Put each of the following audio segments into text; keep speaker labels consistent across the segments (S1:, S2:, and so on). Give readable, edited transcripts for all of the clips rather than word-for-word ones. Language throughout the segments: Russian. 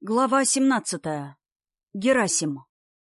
S1: Глава 17. Герасим.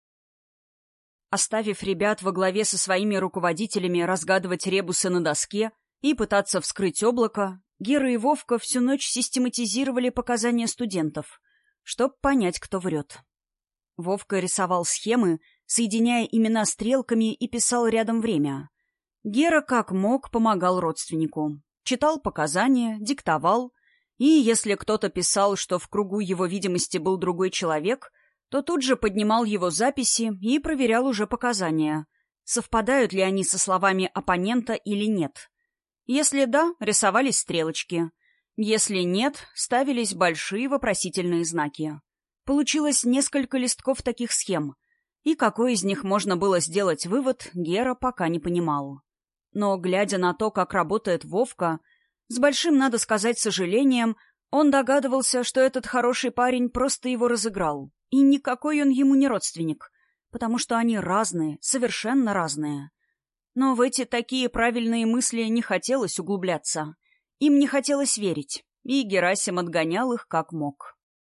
S1: Оставив ребят во главе со своими руководителями разгадывать ребусы на доске и пытаться вскрыть облако, Гера и Вовка всю ночь систематизировали показания студентов, чтоб понять, кто врет. Вовка рисовал схемы, соединяя имена стрелками, и писал рядом время. Гера как мог помогал родственнику. Читал показания, диктовал. И если кто-то писал, что в кругу его видимости был другой человек, то тут же поднимал его записи и проверял уже показания, совпадают ли они со словами оппонента или нет. Если да, рисовались стрелочки. Если нет, ставились большие вопросительные знаки. Получилось несколько листков таких схем, и какой из них можно было сделать вывод, Гера пока не понимал. Но, глядя на то, как работает Вовка, с большим, надо сказать, сожалением, он догадывался, что этот хороший парень просто его разыграл, и никакой он ему не родственник, потому что они разные, совершенно разные. Но в эти такие правильные мысли не хотелось углубляться, им не хотелось верить, и Герасим отгонял их как мог.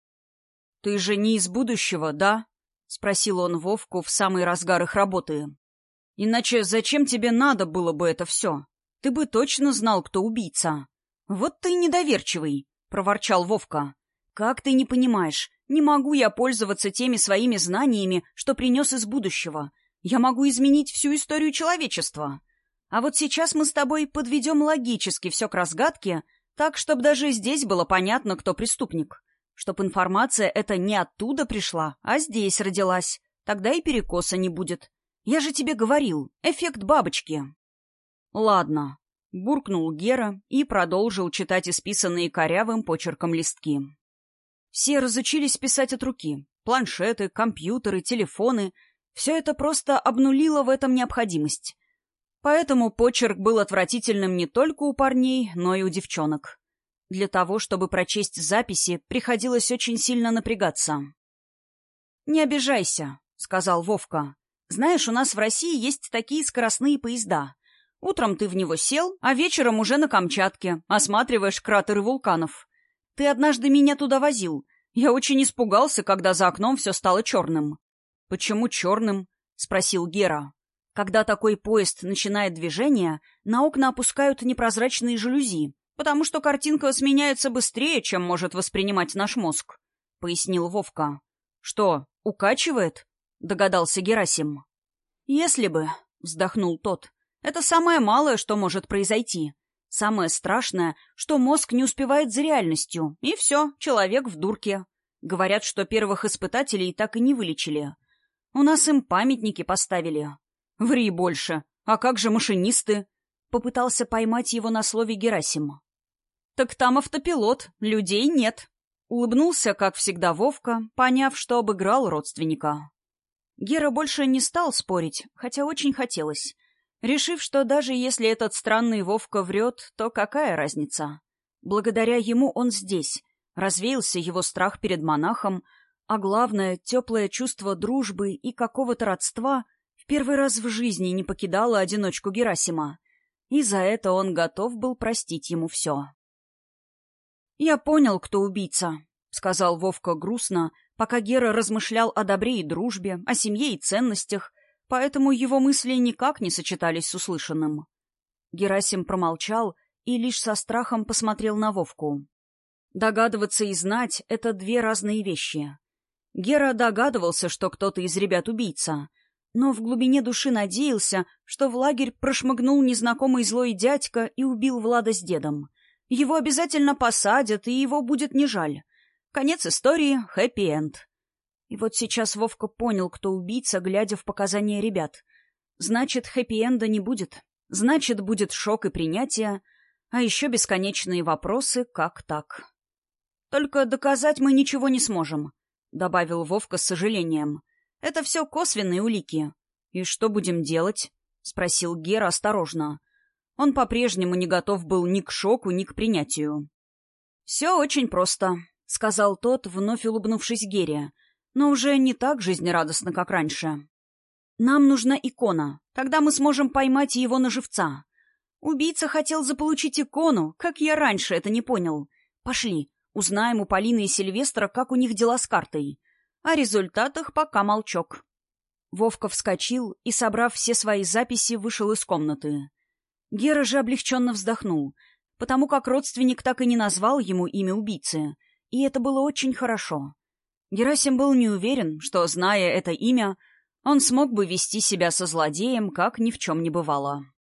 S1: «Ты же не из будущего, да?» — спросил он Вовку в самый разгар их работы. «Иначе зачем тебе надо было бы это все? Ты бы точно знал, кто убийца». «Вот ты недоверчивый», — проворчал Вовка. «Как ты не понимаешь? Не могу я пользоваться теми своими знаниями, что принес из будущего. Я могу изменить всю историю человечества. А вот сейчас мы с тобой подведем логически все к разгадке, так, чтобы даже здесь было понятно, кто преступник. Чтоб информация эта не оттуда пришла, а здесь родилась. Тогда и перекоса не будет. Я же тебе говорил, эффект бабочки». «Ладно», — буркнул Гера и продолжил читать исписанные корявым почерком листки. Все разучились писать от руки. Планшеты, компьютеры, телефоны — все это просто обнулило в этом необходимость. Поэтому почерк был отвратительным не только у парней, но и у девчонок. Для того, чтобы прочесть записи, приходилось очень сильно напрягаться. «Не обижайся», — сказал Вовка. «Знаешь, у нас в России есть такие скоростные поезда. Утром ты в него сел, а вечером уже на Камчатке, осматриваешь кратеры вулканов. Ты однажды меня туда возил. Я очень испугался, когда за окном все стало черным». «Почему черным?» — спросил Гера. «Когда такой поезд начинает движение, на окна опускают непрозрачные жалюзи, потому что картинка сменяется быстрее, чем может воспринимать наш мозг», — пояснил Вовка. «Что, укачивает?» — догадался Герасим. «Если бы», — вздохнул тот, — «это самое малое, что может произойти. Самое страшное, что мозг не успевает за реальностью, и все, человек в дурке. Говорят, что первых испытателей так и не вылечили. У нас им памятники поставили». «Ври больше. А как же машинисты?» — попытался поймать его на слове Герасим. «Так там автопилот, людей нет», — улыбнулся, как всегда, Вовка, поняв, что обыграл родственника. Гера больше не стал спорить, хотя очень хотелось, решив, что даже если этот странный Вовка врет, то какая разница? Благодаря ему он здесь, развеялся его страх перед монахом, а главное, теплое чувство дружбы и какого-то родства в первый раз в жизни не покидало одиночку Герасима, и за это он готов был простить ему все. «Я понял, кто убийца», — сказал Вовка грустно, пока Гера размышлял о добре и дружбе, о семье и ценностях, поэтому его мысли никак не сочетались с услышанным. Герасим промолчал и лишь со страхом посмотрел на Вовку. Догадываться и знать — это две разные вещи. Гера догадывался, что кто-то из ребят убийца, но в глубине души надеялся, что в лагерь прошмыгнул незнакомый злой дядька и убил Влада с дедом. Его обязательно посадят, и его будет не жаль. Конец истории — хэппи-энд. И вот сейчас Вовка понял, кто убийца, глядя в показания ребят. Значит, хэппи-энда не будет. Значит, будет шок и принятие, а еще бесконечные вопросы «как так?». «Только доказать мы ничего не сможем», — добавил Вовка с сожалением. «Это все косвенные улики». «И что будем делать?» — спросил Гера осторожно. Он по-прежнему не готов был ни к шоку, ни к принятию. «Все очень просто», — сказал тот, вновь улыбнувшись Гере, но уже не так жизнерадостно, как раньше. «Нам нужна икона, тогда мы сможем поймать его на живца. Убийца хотел заполучить икону, как я раньше это не понял. Пошли, Узнаем у Полины и Сильвестра, как у них дела с картой. О результатах пока молчок. Вовка вскочил и, собрав все свои записи, вышел из комнаты. Гера же облегченно вздохнул, потому как родственник так и не назвал ему имя убийцы, и это было очень хорошо. Герасим был не уверен, что, зная это имя, он смог бы вести себя со злодеем, как ни в чем не бывало.